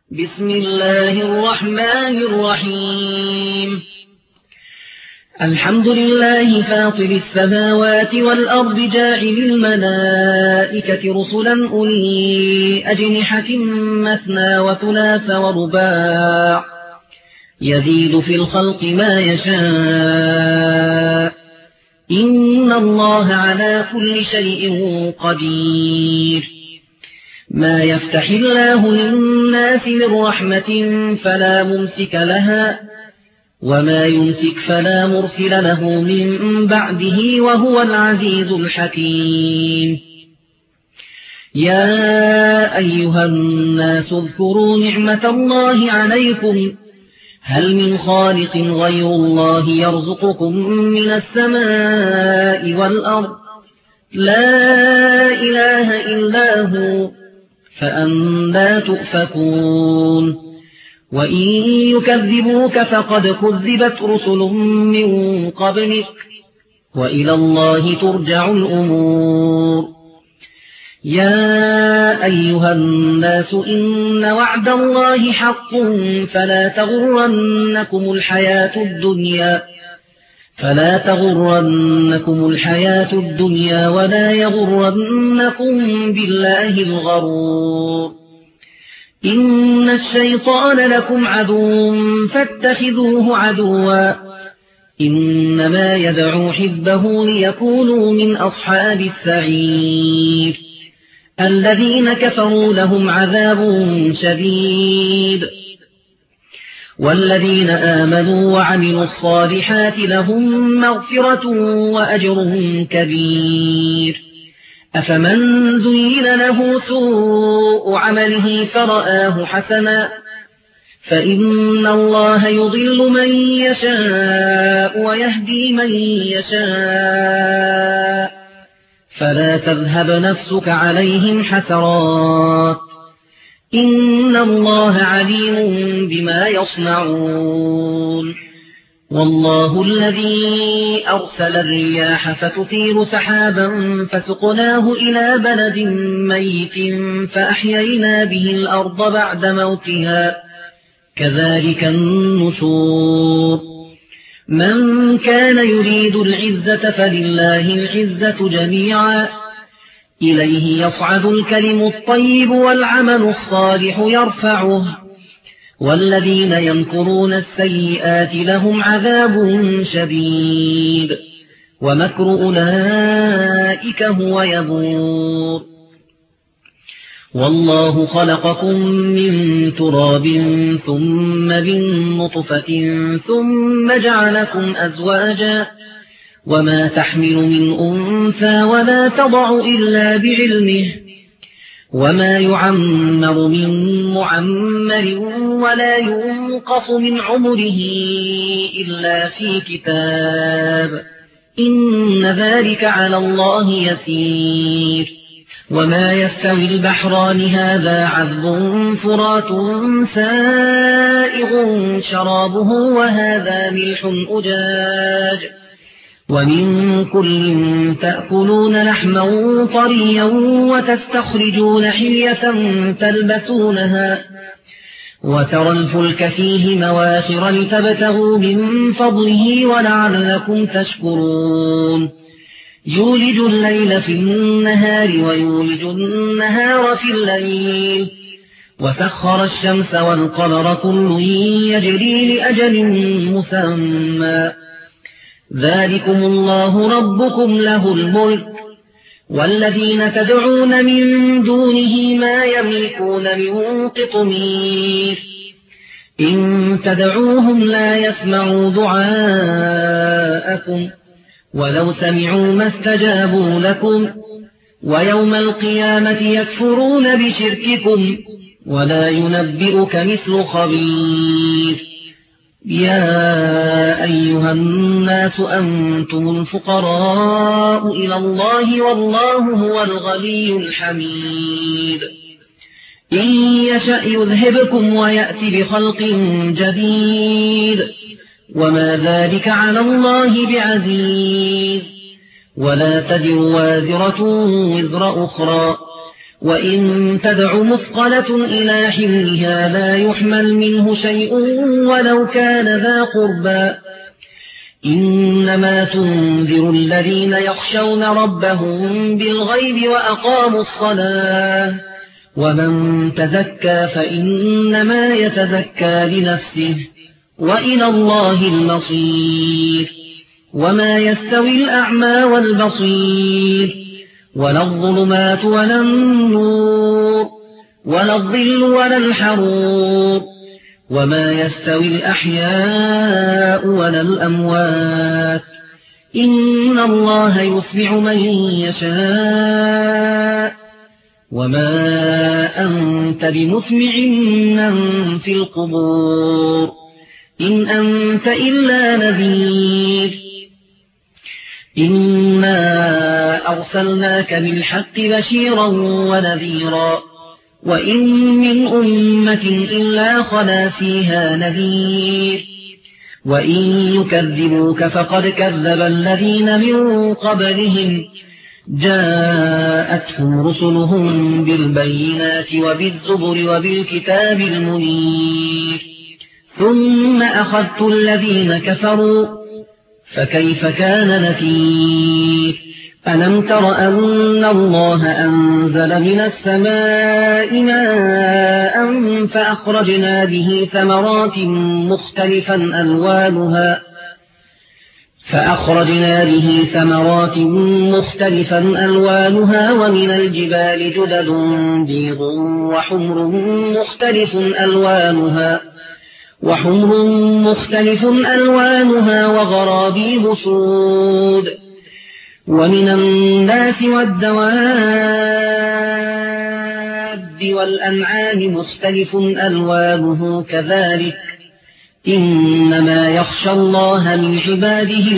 بسم الله الرحمن الرحيم. الحمد لله فاطر السماوات والأرض جاعل الملائكة رسلا أولي أجنحة مثنى وثلاث ورباع يزيد في الخلق ما يشاء إن الله على كل شيء قدير. ما يفتح الله للناس من رحمة فلا ممسك لها وما يمسك فلا مرسل له من بعده وهو العزيز الحكيم. يا أيها الناس اذكروا نعمة الله عليكم هل من خالق غير الله يرزقكم من السماء والأرض لا إله إلا هو فأنى تؤفكون. وإن يكذبوك فقد كذبت رسل من قبلك وإلى الله ترجع الأمور. يا أيها الناس إن وعد الله حق فلا تغرنكم الحياة الدنيا ولا يغرنكم بالله الغرور. إن الشيطان لكم عدو فاتخذوه عدوا إنما يدعو حزبه ليكونوا من أصحاب السعير. الذين كفروا لهم عذاب شديد والذين آمنوا وعملوا الصالحات لهم مغفرة وأجر كبير. أفمن زين له سوء عمله فرآه حسنا فإن الله يضل من يشاء ويهدي من يشاء فلا تذهب نفسك عليهم حسرات إن الله عليم بما يصنعون. والله الذي أرسل الرياح فتثير سحابا فسقناه إلى بلد ميت فأحيينا به الأرض بعد موتها كذلك النشور. من كان يريد العزة فلله العزة جميعا إليه يصعد الكلم الطيب والعمل الصالح يرفعه والذين يمكرون السيئات لهم عذاب شديد ومكر أولئك هو يبور. والله خلقكم من تراب ثم من نطفة ثم جعلكم أزواجا وما تحمل من أنثى ولا تضع إلا بعلمه وما يعمر من معمر ولا ينقص من عمره إلا في كتاب إن ذلك على الله يسير. وما يستوي البحران هذا عذب فرات سائغ شرابه وهذا ملح أجاج ومن كل تأكلون لحما طريا وتستخرجون حلية تلبسونها وترى الفلك فيه مواخر لتبتغوا من فضله ولعلكم تشكرون. يولج الليل في النهار ويولج النهار في الليل وسخر الشمس والقمر كل يجري لأجل مسمى ذلكم الله ربكم له الملك والذين تدعون من دونه ما يملكون من قطمير إن تدعوهم لا يسمعوا دعاءكم ولو سمعوا ما استجابوا لكم ويوم القيامة يكفرون بشرككم ولا ينبئك مثل خبير. يا أيها الناس أنتم الفقراء إلى الله والله هو الغني الحميد. إن يشأ يذهبكم ويأتي بخلق جديد وما ذلك على الله بعزيز. ولا تزر وازرة وزر أخرى وإن تدع مثقلة إلى حملها لا يحمل منه شيء ولو كان ذا قربى إنما تنذر الذين يخشون ربهم بالغيب وأقاموا الصلاة ومن تزكى فإنما يتزكى لنفسه وإلى الله المصير وما يستوي الأعمى والبصير ولا الظلمات ولا النور ولا الظل ولا الحرور وما يستوي الأحياء ولا الأموات إن الله يسمع من يشاء وما أنت بمسمع من في القبور إن أنت إلا نذير إنا أرسلناك بالحق بشيرا ونذيرا وإن من أمة إلا خلا فيها نذير وإن يكذبوك فقد كذب الذين من قبلهم جاءتهم رسلهم بالبينات وبالزبر وبالكتاب المنير ثم أخذت الذين كفروا فكيف كان نكير ألم تر أن الله أنزل من السماء ماء فأخرجنا به ثمرات مختلفا ألوانها ومن الجبال جدد بيض وحمر مختلف ألوانها وغرابيب سود ومن الناس والدواب والأنعام مختلف ألوانه كذلك إنما يخشى الله من عباده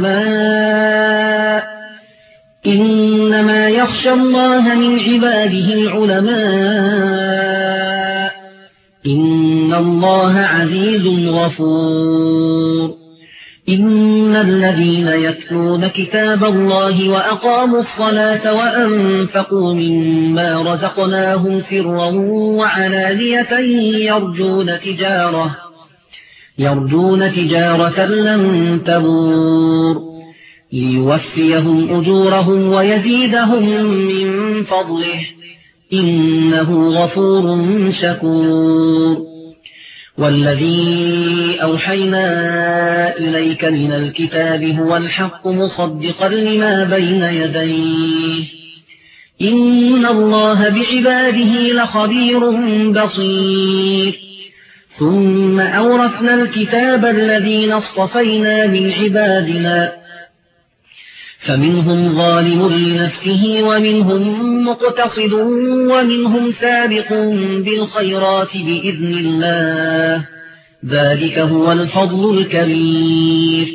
العلماء إن الله عزيز غفور إن الذين يتلون كتاب الله وأقاموا الصلاة وأنفقوا مما رزقناهم سرا وعلانية يرجون تجارة لن تبور ليوفيهم أجورهم ويزيدهم من فضله إنه غفور شكور والذي أوحينا إليك من الكتاب هو الحق مصدقا لما بين يديه إن الله بعباده لخبير بصير ثم أورثنا الكتاب الذين اصطفينا من عبادنا فمنهم ظالم لنفسه ومنهم مقتصد ومنهم سابق بالخيرات بإذن الله ذلك هو الفضل الكبير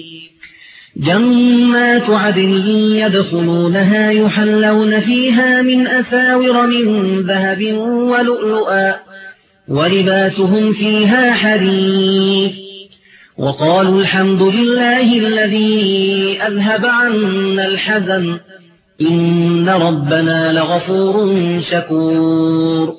جنات عدن يدخلونها يحلون فيها من أساور من ذهب ولؤلؤا ولباسهم فيها حرير وقالوا الحمد لله الذي أذهب عنا الحزن إن ربنا لغفور شكور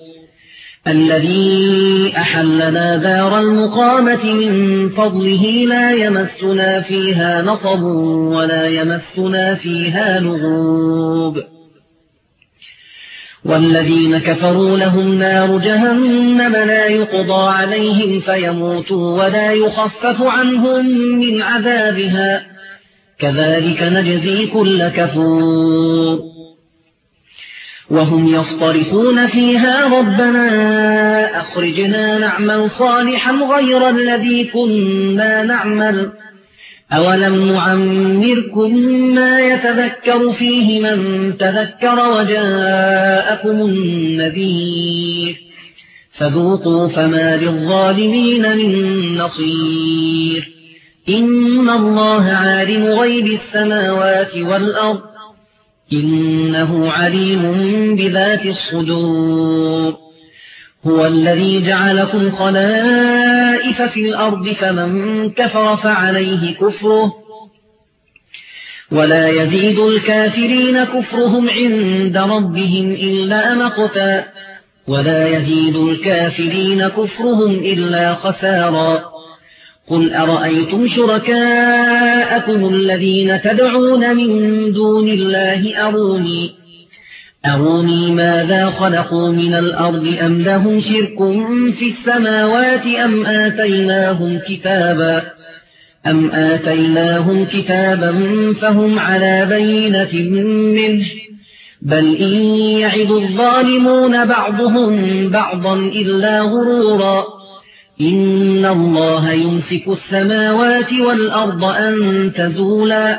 الذي أحلنا دار المقامة من فضله لا يمسنا فيها نصب ولا يمسنا فيها لغوب والذين كفروا لهم نار جهنم لا يقضى عليهم فيموتوا ولا يخفف عنهم من عذابها كذلك نجزي كل كفور وهم يصطرخون فيها ربنا أخرجنا نعمل صالحا غير الذي كنا نعمل أولم نعمركم ما يتذكر فيه من تذكر وجاءكم النذير فذوقوا فما للظالمين من نصير إن الله عالم غيب السماوات والأرض إنه عليم بذات الصدور هو الذي جعلكم خلائف في الأرض فمن كفر فعليه كفره ولا يزيد الكافرين كفرهم عند ربهم إلا مقتا ولا يزيد الكافرين كفرهم إلا خسارا قل أرأيتم شركاءكم الذين تدعون من دون الله أروني ماذا خلقوا من الأرض أم لهم شرك في السماوات أم آتيناهم كتابا فهم على بينة منه بل إن يعد الظالمون بعضهم بعضا إلا غرورا إن الله يمسك السماوات والأرض أن تزولا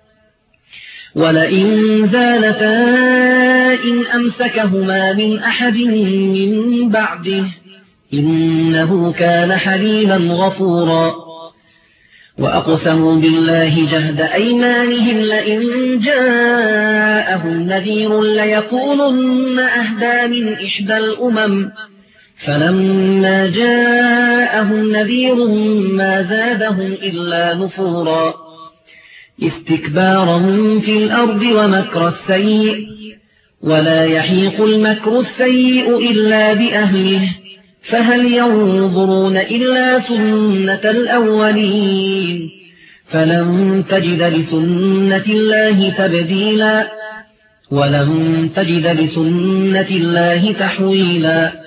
ولئن زالتا إن أمسكهما من أحد من بعده إنه كان حليما غفورا وأقسموا بالله جهد أيمانهم لئن جاءهم نذير ليكونن أهدى من إحدى الأمم فلما جاءهم نذير ما زادهم إلا نفورا استكبارا في الأرض ومكر السيء ولا يحيق المكر السيء إلا بأهله فهل ينظرون إلا سنة الأولين فلن تجد لسنة الله تبديلا ولن تجد لسنة الله تحويلا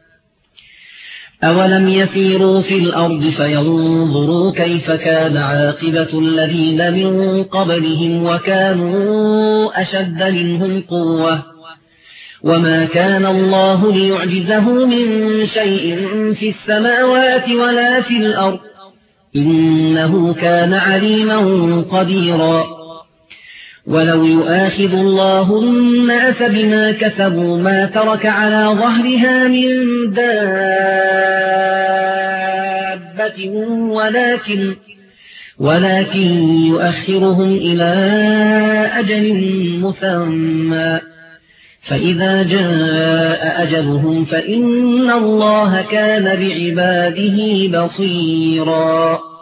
أولم يسيروا في الأرض فينظروا كيف كان عاقبة الذين من قبلهم وكانوا أشد منهم قوة وما كان الله ليعجزه من شيء في السماوات ولا في الأرض إنه كان عليما قديرا ولو يؤاخذ الله الناس بما كسبوا ما ترك على ظهرها من دابة ولكن يؤخرهم إلى أجل مسمى فإذا جاء أجلهم فإن الله كان بعباده بصيرا